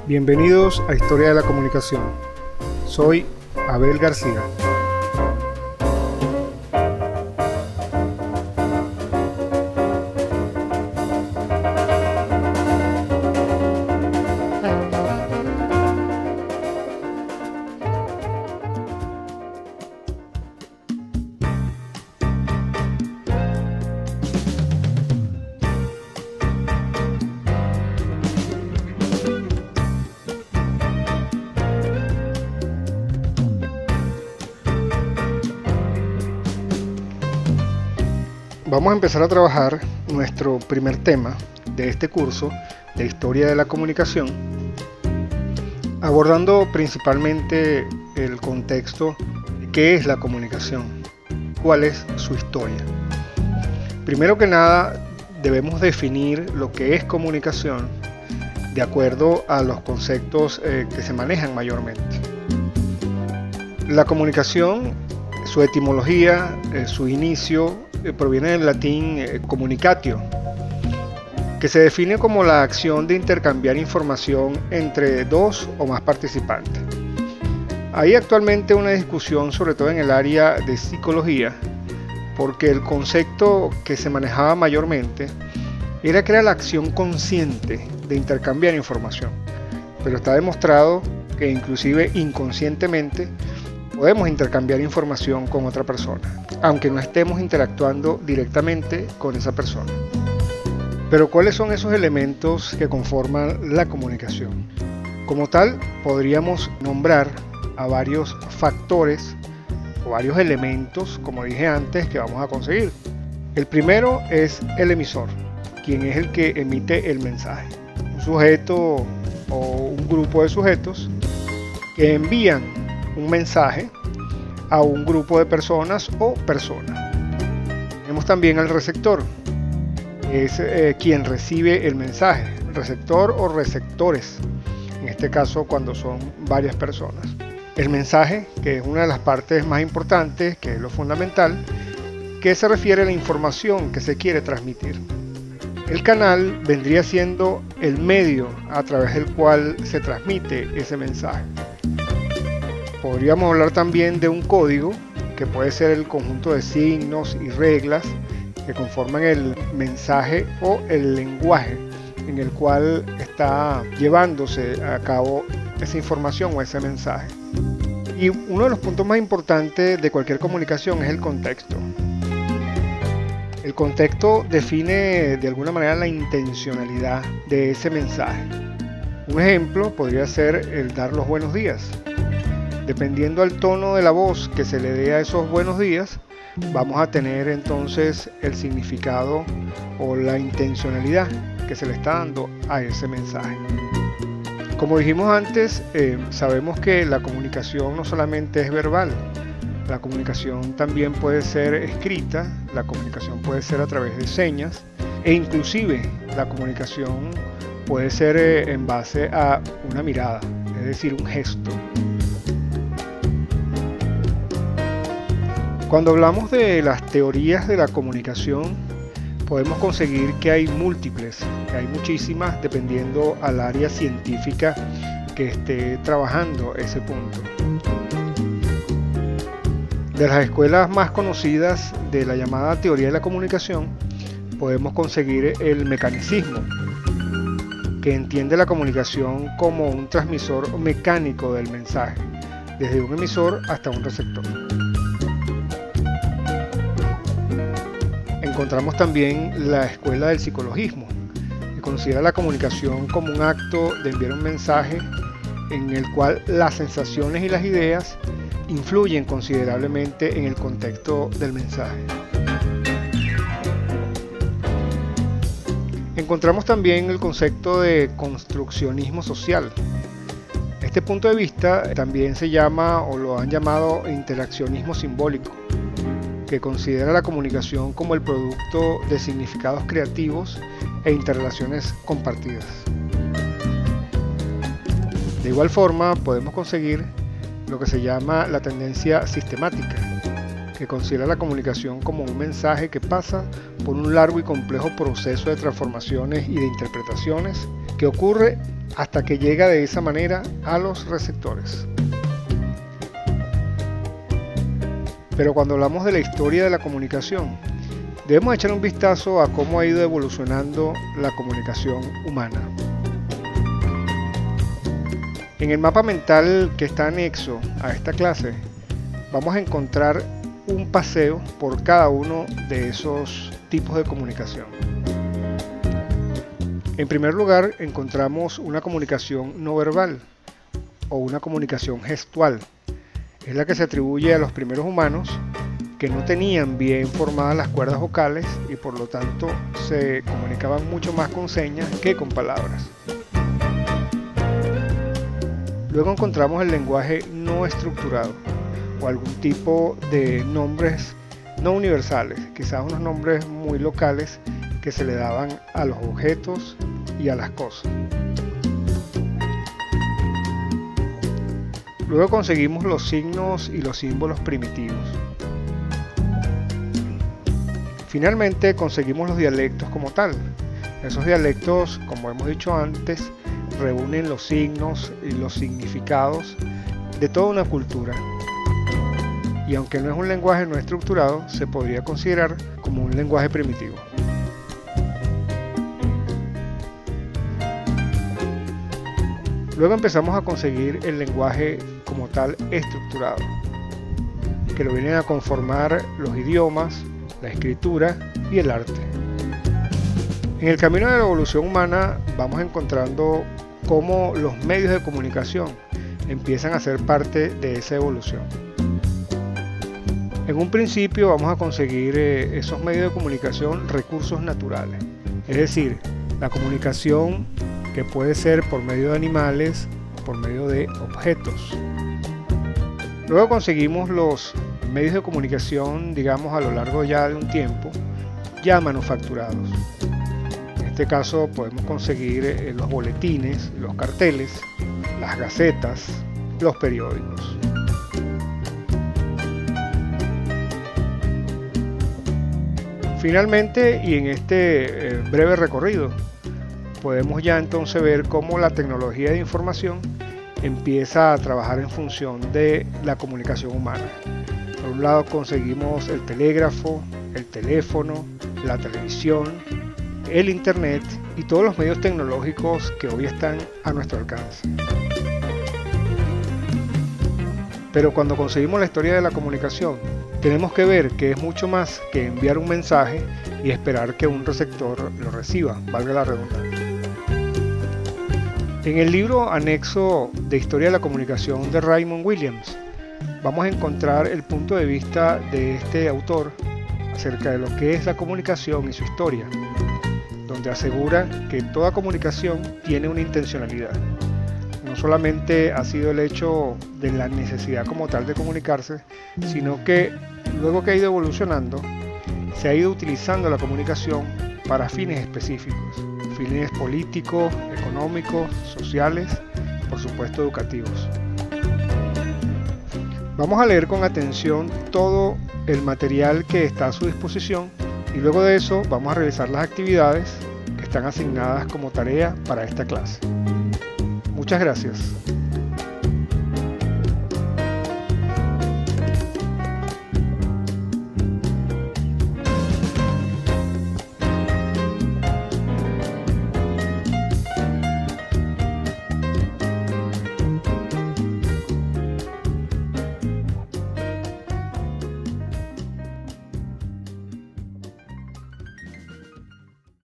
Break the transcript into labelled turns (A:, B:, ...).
A: Bienvenidos a Historia de la Comunicación. Soy Abel García. Vamos a empezar a trabajar nuestro primer tema de este curso de Historia de la Comunicación, abordando principalmente el contexto de qué es la comunicación, cuál es su historia. Primero que nada, debemos definir lo que es comunicación de acuerdo a los conceptos que se manejan mayormente. La comunicación, su etimología, su inicio, proviene del latín communicatio, que se define como la acción de intercambiar información entre dos o más participantes. Hay actualmente una discusión, sobre todo en el área de psicología, porque el concepto que se manejaba mayormente era que era la acción consciente de intercambiar información, pero está demostrado que inclusive inconscientemente podemos intercambiar información con otra persona, aunque no estemos interactuando directamente con esa persona. Pero ¿cuáles son esos elementos que conforman la comunicación? Como tal, podríamos nombrar a varios factores o varios elementos, como dije antes, que vamos a conseguir. El primero es el emisor, quien es el que emite el mensaje. Un sujeto o un grupo de sujetos que envían un mensaje a un grupo de personas o personas. Tenemos también al receptor, que es quien recibe el mensaje, receptor o receptores, en este caso cuando son varias personas. El mensaje, que es una de las partes más importantes, que es lo fundamental, que se refiere a la información que se quiere transmitir. El canal vendría siendo el medio a través del cual se transmite ese mensaje. Podríamos hablar también de un código, que puede ser el conjunto de signos y reglas que conforman el mensaje o el lenguaje en el cual está llevándose a cabo esa información o ese mensaje. Y uno de los puntos más importantes de cualquier comunicación es el contexto. El contexto define de alguna manera la intencionalidad de ese mensaje. Un ejemplo podría ser el dar los buenos días. Dependiendo del tono de la voz que se le dé a esos buenos días, vamos a tener entonces el significado o la intencionalidad que se le está dando a ese mensaje. Como dijimos antes, sabemos que la comunicación no solamente es verbal, la comunicación también puede ser escrita, la comunicación puede ser a través de señas e inclusive la comunicación puede ser en base a una mirada, es decir, un gesto. Cuando hablamos de las teorías de la comunicación, podemos conseguir que hay múltiples, que hay muchísimas, dependiendo al área científica que esté trabajando ese punto. De las escuelas más conocidas de la llamada teoría de la comunicación, podemos conseguir el mecanicismo, que entiende la comunicación como un transmisor mecánico del mensaje, desde un emisor hasta un receptor. Encontramos también la escuela del psicologismo, que considera la comunicación como un acto de enviar un mensaje en el cual las sensaciones y las ideas influyen considerablemente en el contexto del mensaje. Encontramos también el concepto de construccionismo social. Este punto de vista también se llama o lo han llamado interaccionismo simbólico, que considera la comunicación como el producto de significados creativos e interrelaciones compartidas. De igual forma, podemos conseguir lo que se llama la tendencia sistemática, que considera la comunicación como un mensaje que pasa por un largo y complejo proceso de transformaciones y de interpretaciones que ocurre hasta que llega de esa manera a los receptores. Pero cuando hablamos de la historia de la comunicación, debemos echar un vistazo a cómo ha ido evolucionando la comunicación humana. En el mapa mental que está anexo a esta clase, vamos a encontrar un paseo por cada uno de esos tipos de comunicación. En primer lugar, encontramos una comunicación no verbal o una comunicación gestual. Es la que se atribuye a los primeros humanos que no tenían bien formadas las cuerdas vocales y por lo tanto se comunicaban mucho más con señas que con palabras. Luego encontramos el lenguaje no estructurado o algún tipo de nombres no universales, quizás unos nombres muy locales que se le daban a los objetos y a las cosas. Luego conseguimos los signos y los símbolos primitivos. Finalmente conseguimos los dialectos como tal. Esos dialectos, como hemos dicho antes, reúnen los signos y los significados de toda una cultura. Y aunque no es un lenguaje no estructurado, se podría considerar como un lenguaje primitivo. Luego empezamos a conseguir el lenguaje como tal estructurado, que lo vienen a conformar los idiomas, la escritura y el arte. En el camino de la evolución humana vamos encontrando cómo los medios de comunicación empiezan a ser parte de esa evolución. En un principio vamos a conseguir esos medios de comunicación recursos naturales, es decir, la comunicación que puede ser por medio de animales o por medio de objetos. Luego conseguimos los medios de comunicación, digamos, a lo largo ya de un tiempo, ya manufacturados. En este caso podemos conseguir los boletines, los carteles, las gacetas, los periódicos. Finalmente, y en este breve recorrido, podemos ya entonces ver cómo la tecnología de información empieza a trabajar en función de la comunicación humana. Por un lado conseguimos el telégrafo, el teléfono, la televisión, el internet y todos los medios tecnológicos que hoy están a nuestro alcance. Pero cuando conseguimos la historia de la comunicación, tenemos que ver que es mucho más que enviar un mensaje y esperar que un receptor lo reciba, valga la redundancia. En el libro anexo de Historia de la Comunicación de Raymond Williams, vamos a encontrar el punto de vista de este autor acerca de lo que es la comunicación y su historia, donde asegura que toda comunicación tiene una intencionalidad. No solamente ha sido el hecho de la necesidad como tal de comunicarse, sino que luego que ha ido evolucionando, se ha ido utilizando la comunicación para fines específicos, fines políticos, económicos, sociales, por supuesto educativos. Vamos a leer con atención todo el material que está a su disposición y luego de eso vamos a realizar las actividades que están asignadas como tarea para esta clase. Muchas gracias.